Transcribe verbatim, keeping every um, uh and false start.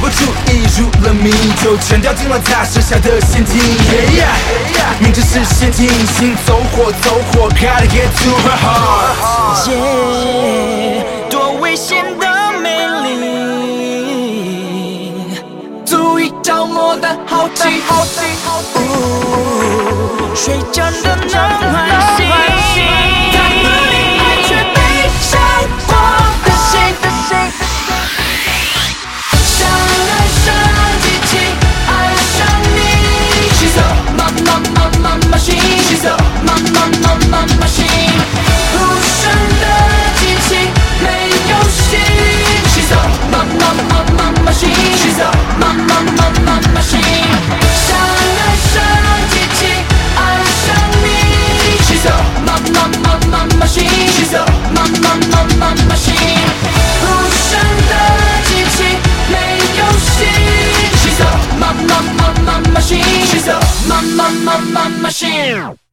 注意入了迷，就全掉进了他设下的陷阱。Yeah, yeah, 明知是陷阱，心走火走火 ，Gotta get to her heart。 Yeah, 多危险的美丽，足以着魔的好奇，好奇，好奇。谁真的能唤醒？太不理爱却悲伤我的心。想爱上激情，爱上你。She's a mama mama machine. She's a mama mama machine. 无声的激情没有心。She's a mama mama machine. She's a mama mama machine. 想爱上激情，爱上你。She's a mama mama machine. She's a mama mama machine. 无声的激情没有心。She's a mama mama machine. She's a mama mama machine.